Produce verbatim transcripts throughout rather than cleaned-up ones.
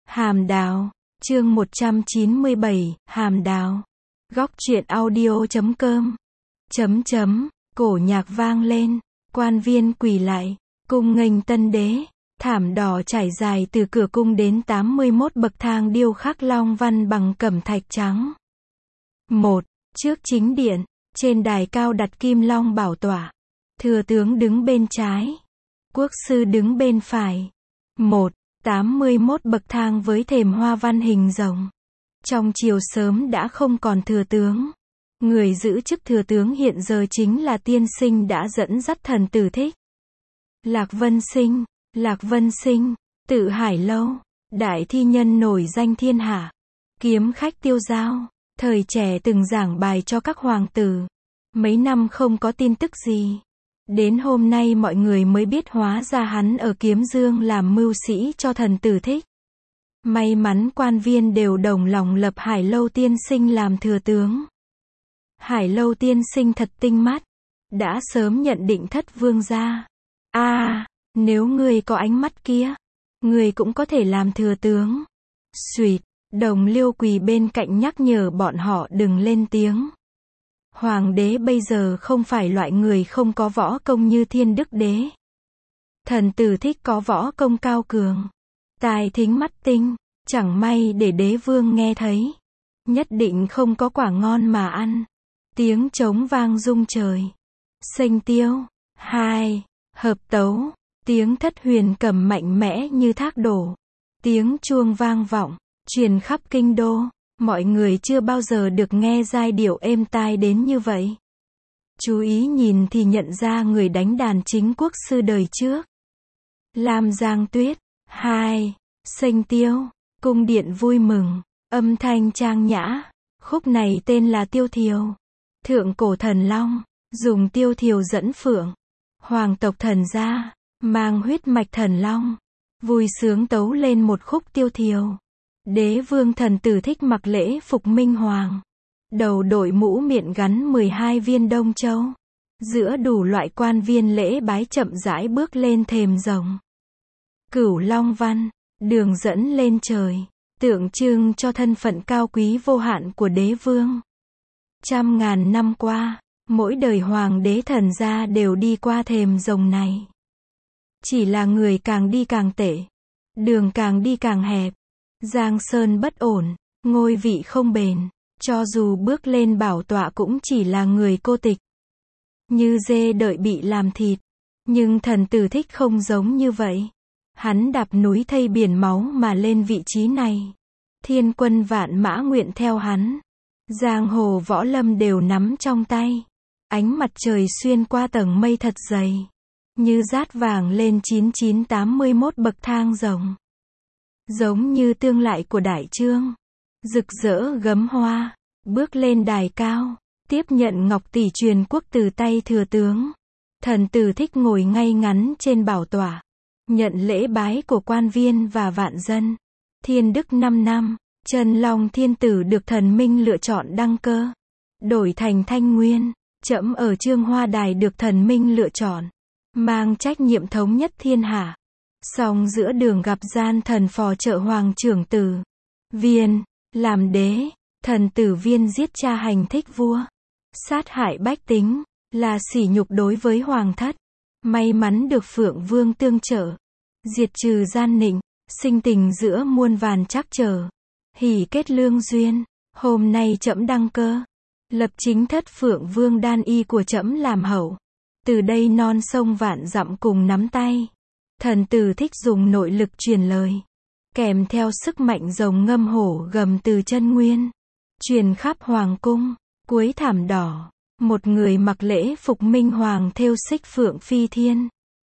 Hàm Đào, chương một trăm chín mươi bảy, Hàm Đào. Góc truyện audio chấm com. Chấm chấm, cổ nhạc vang lên, quan viên quỳ lại, cung nghênh tân đế, thảm đỏ trải dài từ cửa cung đến tám mươi mốt bậc thang điêu khắc long văn bằng cẩm thạch trắng. Một, trước chính điện, trên đài cao đặt kim long bảo tọa. Thừa tướng đứng bên trái, quốc sư đứng bên phải. Một, tám mươi mốt bậc thang với thềm hoa văn hình rồng. Trong triều sớm đã không còn thừa tướng. Người giữ chức thừa tướng hiện giờ chính là tiên sinh đã dẫn dắt thần tử thích. Lạc Vân Sinh, Lạc Vân Sinh, tự Hải Lâu, đại thi nhân nổi danh thiên hạ. Kiếm khách tiêu dao, thời trẻ từng giảng bài cho các hoàng tử. Mấy năm không có tin tức gì. Đến hôm nay mọi người mới biết hóa ra hắn ở Kiếm Dương làm mưu sĩ cho thần tử thích. May mắn quan viên đều đồng lòng lập Hải Lâu tiên sinh làm thừa tướng. Hải Lâu tiên sinh thật tinh mắt, đã sớm nhận định thất vương gia. A, à, nếu ngươi có ánh mắt kia, ngươi cũng có thể làm thừa tướng. Xuỵt, Đồng Liêu quỳ bên cạnh nhắc nhở bọn họ đừng lên tiếng. Hoàng đế bây giờ không phải loại người không có võ công như Thiên Đức đế. Thần tử thích có võ công cao cường, tài thính mắt tinh, chẳng may để đế vương nghe thấy, nhất định không có quả ngon mà ăn. Tiếng trống vang rung trời. Sênh tiêu. Hai. Hợp tấu. Tiếng thất huyền cầm mạnh mẽ như thác đổ. Tiếng chuông vang vọng, truyền khắp kinh đô. Mọi người chưa bao giờ được nghe giai điệu êm tai đến như vậy. Chú ý nhìn thì nhận ra người đánh đàn chính quốc sư đời trước. Lam Giang Tuyết. Hai. Sênh tiêu. Cung điện vui mừng, âm thanh trang nhã. Khúc này tên là Tiêu Thiều. Thượng cổ thần long, dùng tiêu thiều dẫn phượng. Hoàng tộc thần gia, mang huyết mạch thần long, vui sướng tấu lên một khúc tiêu thiều. Đế vương thần tử thích mặc lễ phục minh hoàng. Đầu đội mũ miện gắn mười hai viên đông châu. Giữa đủ loại quan viên lễ bái chậm rãi bước lên thềm rồng. Cửu long văn, đường dẫn lên trời, tượng trưng cho thân phận cao quý vô hạn của đế vương. Trăm ngàn năm qua, mỗi đời hoàng đế thần gia đều đi qua thềm rồng này. Chỉ là người càng đi càng tệ, đường càng đi càng hẹp, giang sơn bất ổn, ngôi vị không bền, cho dù bước lên bảo tọa cũng chỉ là người cô tịch. Như dê đợi bị làm thịt, nhưng thần tử thích không giống như vậy. Hắn đạp núi thây biển máu mà lên vị trí này. Thiên quân vạn mã nguyện theo hắn. Giang hồ võ lâm đều nắm trong tay. Ánh mặt trời xuyên qua tầng mây thật dày, như dát vàng lên chín chín tám mươi mốt bậc thang rồng. Giống như tương lại của đại trương, rực rỡ gấm hoa, bước lên đài cao, tiếp nhận ngọc tỷ truyền quốc từ tay thừa tướng. Thần tử thích ngồi ngay ngắn trên bảo tọa, nhận lễ bái của quan viên và vạn dân. Thiên đức năm năm, Chân Long Thiên Tử được thần minh lựa chọn đăng cơ, đổi thành Thanh Nguyên. Trẫm ở Trương Hoa Đài được thần minh lựa chọn, mang trách nhiệm thống nhất thiên hạ. Song giữa đường gặp gian thần phò trợ hoàng trưởng tử Viên, làm đế. Thần tử Viên giết cha hành thích vua, sát hại bách tính, là sỉ nhục đối với hoàng thất. May mắn được Phượng Vương tương trợ, diệt trừ gian nịnh, sinh tình giữa muôn vàn trắc trở. Hỷ kết lương duyên, hôm nay trẫm đăng cơ, lập chính thất Phượng Vương đan y của trẫm làm hậu. Từ đây non sông vạn dặm cùng nắm tay. Thần tử thích dùng nội lực truyền lời, kèm theo sức mạnh rồng ngâm hổ gầm từ chân nguyên, truyền khắp hoàng cung. Cuối thảm đỏ, một người mặc lễ phục minh hoàng thêu xích phượng phi thiên.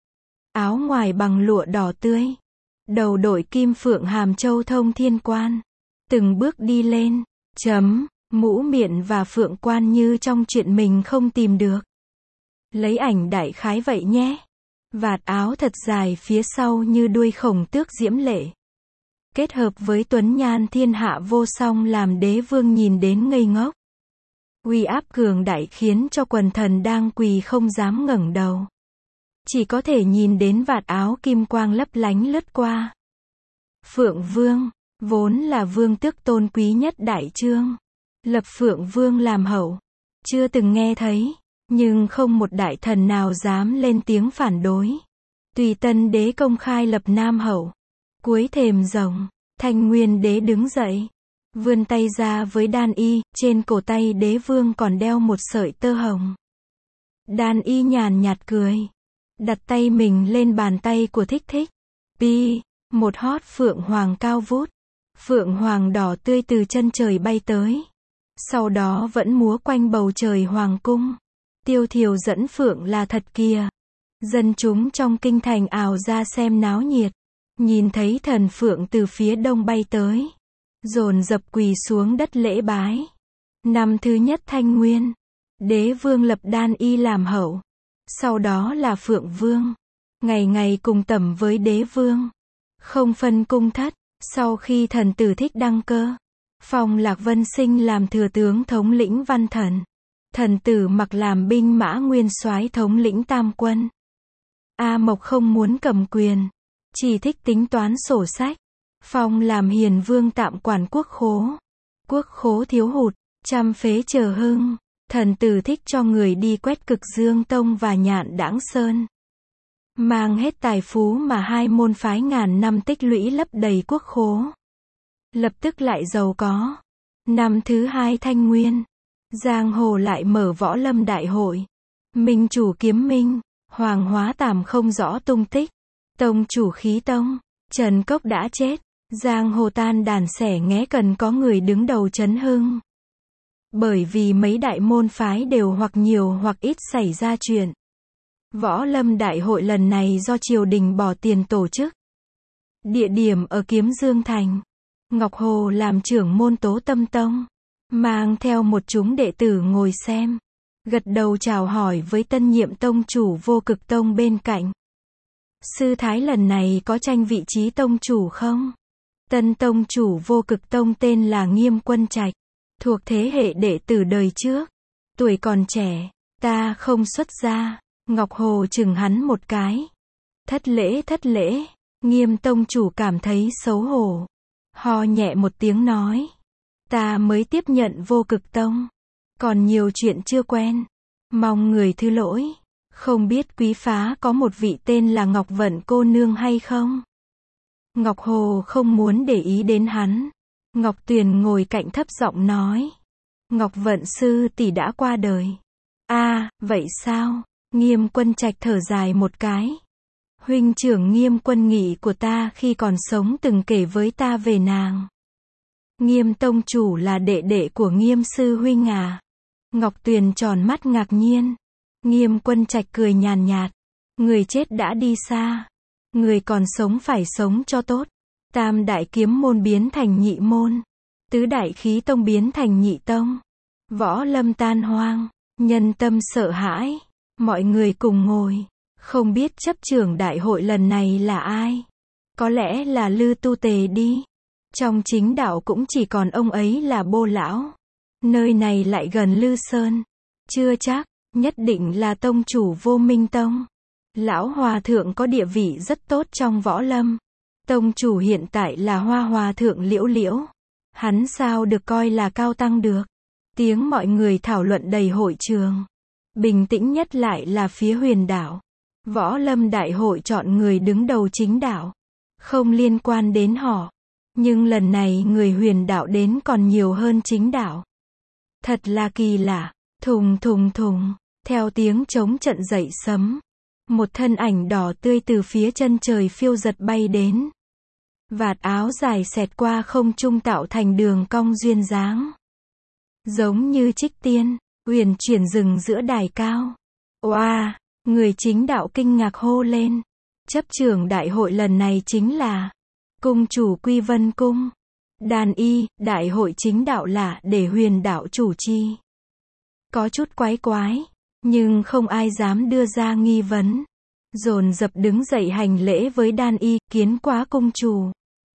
Áo ngoài bằng lụa đỏ tươi, đầu đội kim phượng hàm châu thông thiên quan. Từng bước đi lên, chấm, mũ miện và phượng quan như trong chuyện mình không tìm được. Lấy ảnh đại khái vậy nhé. Vạt áo thật dài phía sau như đuôi khổng tước diễm lệ. Kết hợp với tuấn nhan thiên hạ vô song làm đế vương nhìn đến ngây ngốc. Uy áp cường đại khiến cho quần thần đang quỳ không dám ngẩng đầu. Chỉ có thể nhìn đến vạt áo kim quang lấp lánh lướt qua. Phượng Vương, Vốn là vương tước tôn quý nhất đại trương. Lập Phượng Vương làm hậu. Chưa từng nghe thấy. Nhưng không một đại thần nào dám lên tiếng phản đối. Tùy Tân đế công khai lập Nam hậu. Cuối thềm rồng, Thanh Nguyên đế đứng dậy. Vươn tay ra với Đan Y, trên cổ tay đế vương còn đeo một sợi tơ hồng. Đan Y nhàn nhạt cười. Đặt tay mình lên bàn tay của Thích Thích. Pi, một hót phượng hoàng cao vút. Phượng hoàng đỏ tươi từ chân trời bay tới. Sau đó vẫn múa quanh bầu trời hoàng cung. Tiêu thiều dẫn phượng là thật kìa. Dân chúng trong kinh thành ào ra xem náo nhiệt. Nhìn thấy thần phượng từ phía đông bay tới. Dồn dập quỳ xuống đất lễ bái. Năm thứ nhất Thanh Nguyên. Đế vương lập Đan Y làm hậu. Sau đó là Phượng Vương. Ngày ngày cùng tẩm với đế vương. Không phân cung thất. Sau khi thần tử Thích đăng cơ. Phong Lạc Vân Sinh làm thừa tướng thống lĩnh văn thần. Thần tử Mặc làm binh mã nguyên soái thống lĩnh tam quân. A Mộc không muốn cầm quyền. Chỉ thích tính toán sổ sách. Phong làm hiền vương tạm quản quốc khố. Quốc khố thiếu hụt. Trăm phế chờ hưng. Thần tử Thích cho người đi quét Cực Dương Tông và Nhạn Đãng Sơn. Mang hết tài phú mà hai môn phái ngàn năm tích lũy lấp đầy quốc khố. Lập tức lại giàu có. Năm thứ hai Thanh Nguyên. Giang hồ lại mở võ lâm đại hội. Minh chủ kiếm minh. Hoàng Hóa Tàm không rõ tung tích. Tông chủ khí tông. Trần Cốc đã chết. Giang hồ tan đàn xẻ nghé cần có người đứng đầu trấn hưng. Bởi vì mấy đại môn phái đều hoặc nhiều hoặc ít xảy ra chuyện. Võ lâm đại hội lần này do triều đình bỏ tiền tổ chức. Địa điểm ở Kiếm Dương Thành. Ngọc Hồ làm trưởng môn Tố Tâm Tông. Mang theo một chúng đệ tử ngồi xem. Gật đầu chào hỏi với tân nhiệm tông chủ Vô Cực Tông bên cạnh. Sư thái lần này có tranh vị trí tông chủ không? Tân tông chủ Vô Cực Tông tên là Nghiêm Quân Trạch. Thuộc thế hệ đệ tử đời trước. Tuổi còn trẻ. Ta không xuất gia. Ngọc Hồ chừng hắn một cái. Thất lễ thất lễ. Nghiêm tông chủ cảm thấy xấu hổ. Ho nhẹ một tiếng nói. Ta mới tiếp nhận Vô Cực Tông. Còn nhiều chuyện chưa quen. Mong người thứ lỗi. Không biết quý phá có một vị tên là Ngọc Vận cô nương hay không? Ngọc Hồ không muốn để ý đến hắn. Ngọc Tuyền ngồi cạnh thấp giọng nói. Ngọc Vận sư tỷ đã qua đời. A, à, vậy sao? Nghiêm Quân Trạch thở dài một cái. Huynh trưởng Nghiêm Quân Nghị của ta khi còn sống từng kể với ta về nàng. Nghiêm tông chủ là đệ đệ của Nghiêm sư huynh à? Ngọc Tuyền tròn mắt ngạc nhiên. Nghiêm Quân Trạch cười nhàn nhạt. Người chết đã đi xa. Người còn sống phải sống cho tốt. Tam đại kiếm môn biến thành nhị môn. Tứ đại khí tông biến thành nhị tông. Võ lâm tan hoang. Nhân tâm sợ hãi. Mọi người cùng ngồi. Không biết chấp trưởng đại hội lần này là ai? Có lẽ là Lư Tu Tề đi. Trong chính đạo cũng chỉ còn ông ấy là Bô lão. Nơi này lại gần Lư Sơn. Chưa chắc, nhất định là tông chủ Vô Minh Tông. Lão hòa thượng có địa vị rất tốt trong võ lâm. Tông chủ hiện tại là Hoa hòa thượng Liễu Liễu. Hắn sao được coi là cao tăng được? Tiếng mọi người thảo luận đầy hội trường. Bình tĩnh nhất lại là phía Huyền Đảo. Võ lâm đại hội chọn người đứng đầu chính đạo. Không liên quan đến họ. Nhưng lần này người Huyền Đạo đến còn nhiều hơn chính đạo. Thật là kỳ lạ. Thùng thùng thùng. Theo tiếng trống trận dậy sấm. Một thân ảnh đỏ tươi từ phía chân trời phiêu giật bay đến. Vạt áo dài xẹt qua không trung tạo thành đường cong duyên dáng. Giống như trích tiên, uyển chuyển dừng giữa đài cao. Oa, wow, người chính đạo kinh ngạc hô lên. Chấp trưởng đại hội lần này chính là cung chủ Quy Vân Cung. Đàn y, đại hội chính đạo là để Huyền đạo chủ trì. Có chút quái quái, nhưng không ai dám đưa ra nghi vấn. Dồn dập đứng dậy hành lễ với Đan y, kiến quá cung chủ.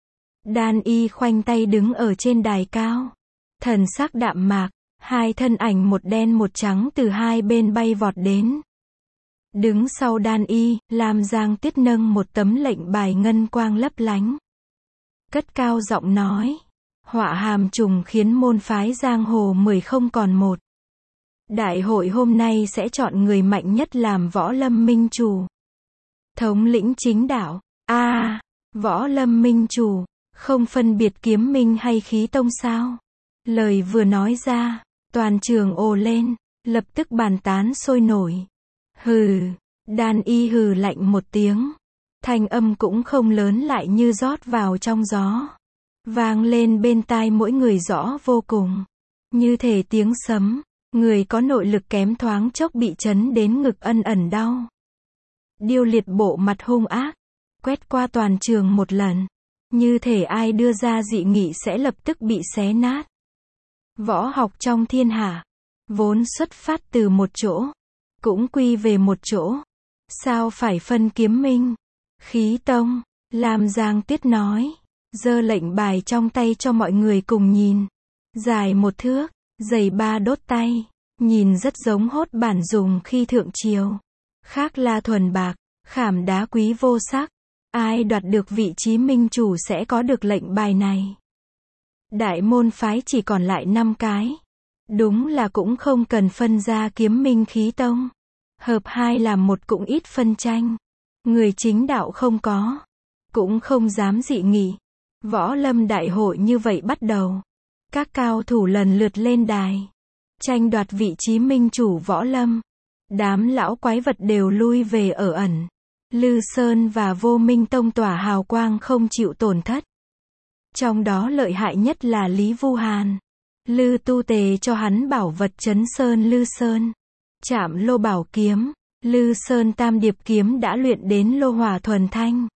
Đan y khoanh tay đứng ở trên đài cao. Thần sắc đạm mạc, hai thân ảnh một đen một trắng từ hai bên bay vọt đến. Đứng sau Đan y, Lam Giang Tiết nâng một tấm lệnh bài ngân quang lấp lánh. cất cao giọng nói. Họa hàm trùng khiến môn phái giang hồ mười không còn một. Đại hội hôm nay sẽ chọn người mạnh nhất làm võ lâm minh chủ. Thống lĩnh chính đạo. A, à, võ lâm minh chủ, không phân biệt kiếm minh hay khí tông sao? Lời vừa nói ra, toàn trường ồ lên, lập tức bàn tán sôi nổi. Hừ, Đan Y hừ lạnh một tiếng. Thanh âm cũng không lớn lại như rót vào trong gió. Vang lên bên tai mỗi người rõ vô cùng. Như thể tiếng sấm, người có nội lực kém thoáng chốc bị chấn đến ngực ân ẩn đau. Điêu Liệt bộ mặt hung ác, quét qua toàn trường một lần. Như thể ai đưa ra dị nghị sẽ lập tức bị xé nát. Võ học trong thiên hạ, vốn xuất phát từ một chỗ, cũng quy về một chỗ. Sao phải phân kiếm minh, khí tông? Lam Giang Tuyết nói, giơ lệnh bài trong tay cho mọi người cùng nhìn. Dài một thước, dày ba đốt tay, nhìn rất giống hốt bản dùng khi thượng triều. Khác là thuần bạc, khảm đá quý vô sắc. Ai đoạt được vị trí minh chủ sẽ có được lệnh bài này. Đại môn phái chỉ còn lại năm cái. Đúng là cũng không cần phân ra kiếm minh khí tông. Hợp hai làm một cũng ít phân tranh. Người chính đạo không có, cũng không dám dị nghị. Võ lâm đại hội như vậy bắt đầu. Các cao thủ lần lượt lên đài, tranh đoạt vị trí minh chủ võ lâm. Đám lão quái vật đều lui về ở ẩn. Lư Sơn và Vô Minh Tông tỏa hào quang không chịu tổn thất. Trong đó lợi hại nhất là Lý Vu Hàn. Lư Tu Tề cho hắn bảo vật Trấn Sơn Lư Sơn. Trảm Lô Bảo Kiếm, Lư Sơn Tam Điệp Kiếm đã luyện đến lô hỏa thuần thanh.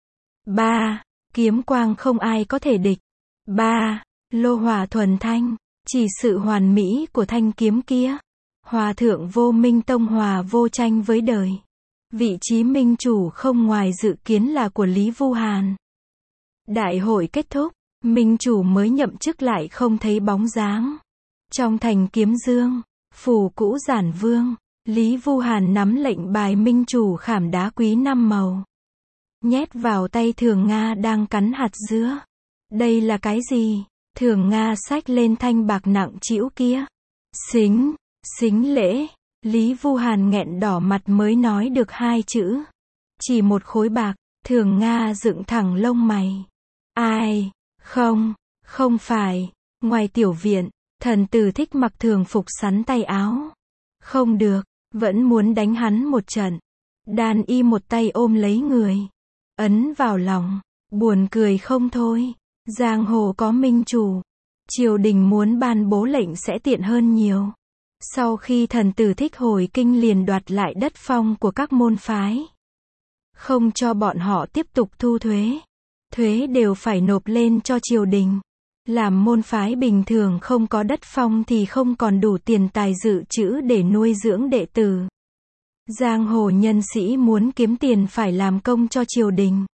ba. Kiếm quang không ai có thể địch. ba. Lô hỏa thuần thanh, chỉ sự hoàn mỹ của thanh kiếm kia. Hòa thượng Vô Minh Tông hòa vô tranh với đời. Vị trí minh chủ không ngoài dự kiến là của Lý Vu Hàn. Đại hội kết thúc, minh chủ mới nhậm chức lại không thấy bóng dáng. Trong thành Kiếm Dương, phủ cũ Giản Vương, Lý Vu Hàn nắm lệnh bài minh chủ khảm đá quý năm màu. Nhét vào tay Thường Nga đang cắn hạt dứa. Đây là cái gì? Thường Nga xách lên thanh bạc nặng trĩu kia. Xính, xính lễ. Lý Vu Hàn nghẹn đỏ mặt mới nói được hai chữ. Chỉ một khối bạc. Thường Nga dựng thẳng lông mày. Ai? Không, không phải. Ngoài tiểu viện, thần tử Thích mặc thường phục sắn tay áo. Không được, vẫn muốn đánh hắn một trận. Đan Y một tay ôm lấy người, ấn vào lòng, buồn cười không thôi. Giang hồ có minh chủ, triều đình muốn ban bố lệnh sẽ tiện hơn nhiều. Sau khi thần tử Thích hồi kinh liền đoạt lại đất phong của các môn phái. Không cho bọn họ tiếp tục thu thuế. Thuế đều phải nộp lên cho triều đình. Làm môn phái bình thường không có đất phong thì không còn đủ tiền tài dự trữ để nuôi dưỡng đệ tử. Giang hồ nhân sĩ muốn kiếm tiền phải làm công cho triều đình.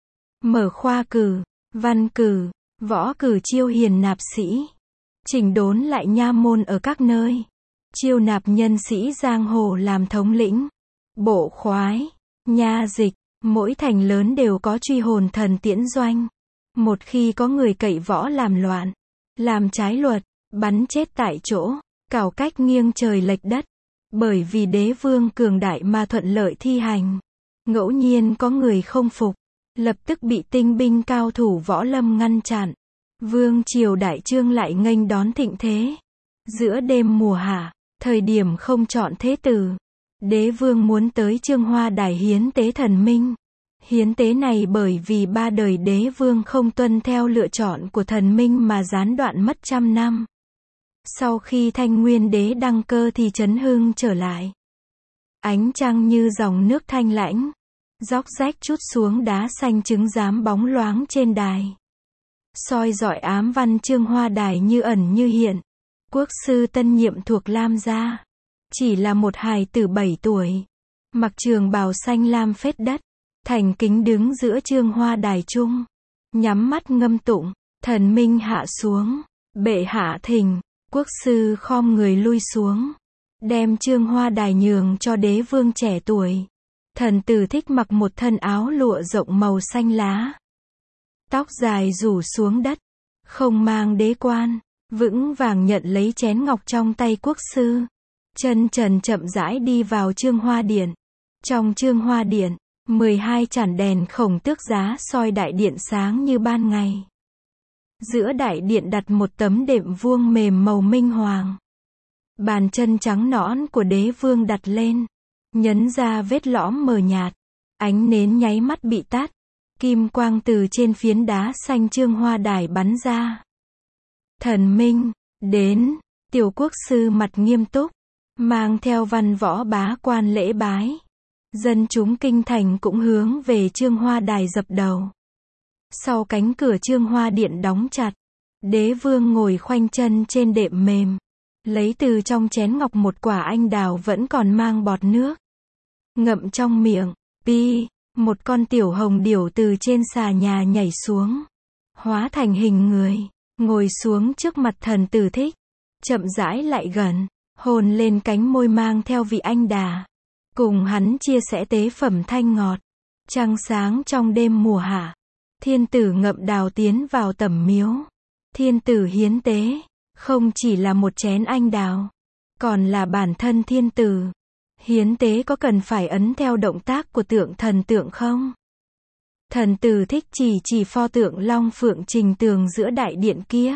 Mở khoa cử, văn cử, võ cử chiêu hiền nạp sĩ. Chỉnh đốn lại nha môn ở các nơi. Chiêu nạp nhân sĩ giang hồ làm thống lĩnh. Bộ khoái, nha dịch, mỗi thành lớn đều có truy hồn thần tiễn doanh. Một khi có người cậy võ làm loạn, làm trái luật, bắn chết tại chỗ, cào cách nghiêng trời lệch đất. Bởi vì đế vương cường đại mà thuận lợi thi hành. Ngẫu nhiên có người không phục, lập tức bị tinh binh cao thủ võ lâm ngăn chặn. Vương triều đại trương lại nghênh đón thịnh thế. Giữa đêm mùa hạ, thời điểm không chọn thế tử, đế vương muốn tới Trương Hoa đài hiến tế thần minh. Hiến tế này bởi vì ba đời đế vương không tuân theo lựa chọn của thần minh mà gián đoạn mất trăm năm. Sau khi Thanh Nguyên đế đăng cơ thì Trấn Hưng trở lại. Ánh trăng như dòng nước thanh lãnh, róc rách trút xuống đá xanh trứng giám bóng loáng trên đài. Soi rọi ám văn Trương Hoa đài như ẩn như hiện. Quốc sư tân nhiệm thuộc Lam gia. Chỉ là một hài tử bảy tuổi. Mặc trường bào xanh lam phết đất. Thành kính đứng giữa Trương Hoa đài trung. Nhắm mắt ngâm tụng. Thần minh hạ xuống. Bệ hạ thỉnh. Quốc sư khom người lui xuống. Đem Trương Hoa đài nhường cho đế vương trẻ tuổi. Thần tử Thích mặc một thân áo lụa rộng màu xanh lá. Tóc dài rủ xuống đất, không mang đế quan, vững vàng nhận lấy chén ngọc trong tay quốc sư. Chân trần chậm rãi đi vào Trương Hoa Điện. Trong Trương Hoa Điện, mười hai chản đèn khổng tước giá soi đại điện sáng như ban ngày. Giữa đại điện đặt một tấm đệm vuông mềm màu minh hoàng. Bàn chân trắng nõn của đế vương đặt lên, nhấn ra vết lõm mờ nhạt. Ánh nến nháy mắt bị tắt, kim quang từ trên phiến đá xanh Trương Hoa đài bắn ra. Thần minh, đến, tiểu quốc sư mặt nghiêm túc, mang theo văn võ bá quan lễ bái. Dân chúng kinh thành cũng hướng về Trương Hoa đài dập đầu. Sau cánh cửa Trương Hoa điện đóng chặt, đế vương ngồi khoanh chân trên đệm mềm, lấy từ trong chén ngọc một quả anh đào vẫn còn mang bọt nước. Ngậm trong miệng, pi, một con tiểu hồng điểu từ trên xà nhà nhảy xuống, hóa thành hình người, ngồi xuống trước mặt thần tử Thích, chậm rãi lại gần, hôn lên cánh môi mang theo vị anh đà, cùng hắn chia sẻ tế phẩm thanh ngọt. Trăng sáng trong đêm mùa hạ, thiên tử ngậm đào tiến vào tẩm miếu. Thiên tử hiến tế, không chỉ là một chén anh đào, còn là bản thân thiên tử. Hiến tế có cần phải ấn theo động tác của tượng thần tượng không? Thần tử Thích chỉ chỉ pho tượng Long Phượng Trình Tường giữa đại điện kia.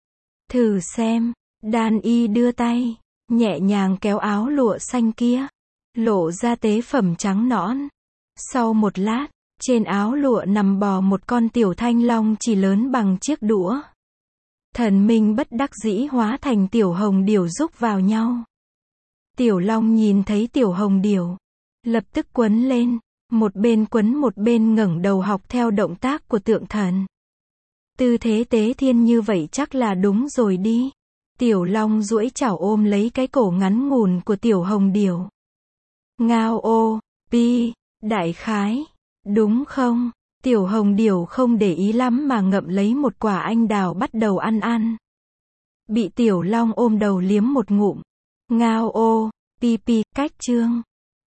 Thử xem, đan y đưa tay, nhẹ nhàng kéo áo lụa xanh kia, lộ ra tế phẩm trắng nõn. Sau một lát, trên áo lụa nằm bò một con tiểu thanh long chỉ lớn bằng chiếc đũa. Thần minh bất đắc dĩ hóa thành tiểu hồng điểu rúc vào nhau. Tiểu long nhìn thấy tiểu hồng điểu, lập tức quấn lên, một bên quấn một bên ngẩng đầu học theo động tác của tượng thần. Tư thế tế thiên như vậy chắc là đúng rồi đi. Tiểu long duỗi chảo ôm lấy cái cổ ngắn ngủn của tiểu hồng điểu. Ngao ô, pi, đại khái, đúng không? Tiểu hồng điểu không để ý lắm mà ngậm lấy một quả anh đào bắt đầu ăn ăn. Bị tiểu long ôm đầu liếm một ngụm. Ngao ô, pi pi, cách chương.